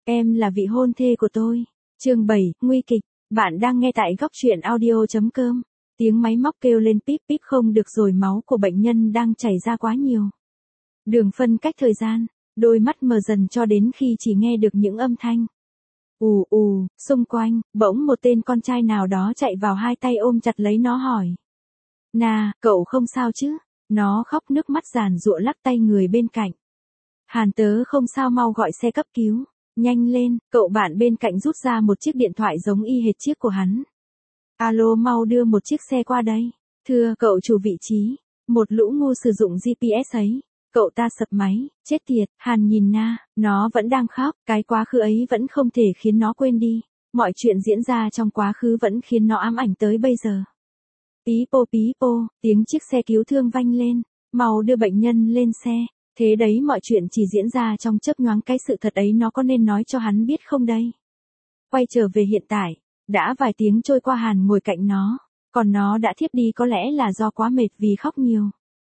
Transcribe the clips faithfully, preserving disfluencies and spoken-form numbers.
Em là vị hôn thê của tôi. Chương bảy, nguy kịch. Bạn đang nghe tại góc truyện audio chấm com. Tiếng máy móc kêu lên píp píp không được rồi, máu của bệnh nhân đang chảy ra quá nhiều. Đường phân cách thời gian, đôi mắt mờ dần cho đến khi chỉ nghe được những âm thanh. Ù ù, xung quanh, bỗng một tên con trai nào đó chạy vào, hai tay ôm chặt lấy nó hỏi. Na, cậu không sao chứ? Nó khóc nước mắt giàn giụa lắc tay người bên cạnh. Hàn tớ không sao, mau gọi xe cấp cứu. Nhanh lên, cậu bạn bên cạnh rút ra một chiếc điện thoại giống y hệt chiếc của hắn. Alo, mau đưa một chiếc xe qua đây. Thưa cậu chủ vị trí, một lũ ngu sử dụng giê pê ét ấy. Cậu ta sập máy, chết tiệt. Hàn nhìn Na, nó vẫn đang khóc, cái quá khứ ấy vẫn không thể khiến nó quên đi. Mọi chuyện diễn ra trong quá khứ vẫn khiến nó ám ảnh tới bây giờ. Pí pô pí pô, tiếng chiếc xe cứu thương vang lên, mau đưa bệnh nhân lên xe. Thế đấy, mọi chuyện chỉ diễn ra trong chớp nhoáng, cái sự thật ấy nó có nên nói cho hắn biết không đây? Quay trở về hiện tại, đã vài tiếng trôi qua, Hàn ngồi cạnh nó, còn nó đã thiếp đi, có lẽ là do quá mệt vì khóc nhiều.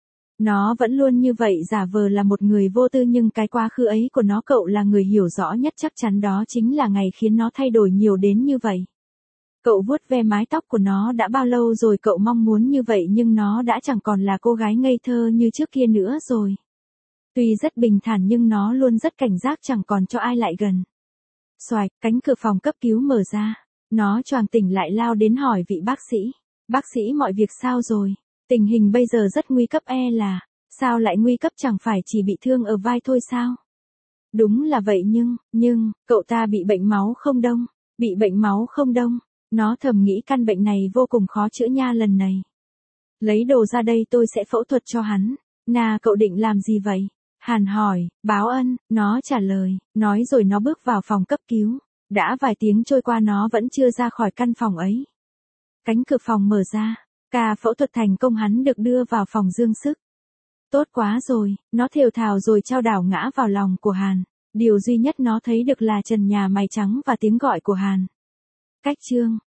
Nó vẫn luôn như vậy, giả vờ là một người vô tư, nhưng cái quá khứ ấy của nó cậu là người hiểu rõ nhất, chắc chắn đó chính là ngày khiến nó thay đổi nhiều đến như vậy. Cậu vuốt ve mái tóc của nó, đã bao lâu rồi cậu mong muốn như vậy, nhưng nó đã chẳng còn là cô gái ngây thơ như trước kia nữa rồi. Tuy rất bình thản nhưng nó luôn rất cảnh giác, chẳng còn cho ai lại gần. Xoạch, cánh cửa phòng cấp cứu mở ra. Nó choàng tỉnh lại, lao đến hỏi vị bác sĩ. Bác sĩ, mọi việc sao rồi? Tình hình bây giờ rất nguy cấp. E là, sao lại nguy cấp, chẳng phải chỉ bị thương ở vai thôi sao? Đúng là vậy, nhưng, nhưng, cậu ta bị bệnh máu không đông. Bị bệnh máu không đông. Nó thầm nghĩ căn bệnh này vô cùng khó chữa nha lần này. Lấy đồ ra đây, tôi sẽ phẫu thuật cho hắn. Na, cậu định làm gì vậy? Hàn hỏi. Báo ân, nó trả lời, nói rồi nó bước vào phòng cấp cứu. Đã vài tiếng trôi qua, nó vẫn chưa ra khỏi căn phòng ấy. Cánh cửa phòng mở ra, ca phẫu thuật thành công, hắn được đưa vào phòng dương sức. Tốt quá rồi, nó thều thào rồi trao đảo ngã vào lòng của Hàn. Điều duy nhất nó thấy được là trần nhà mày trắng và tiếng gọi của Hàn. Cách chương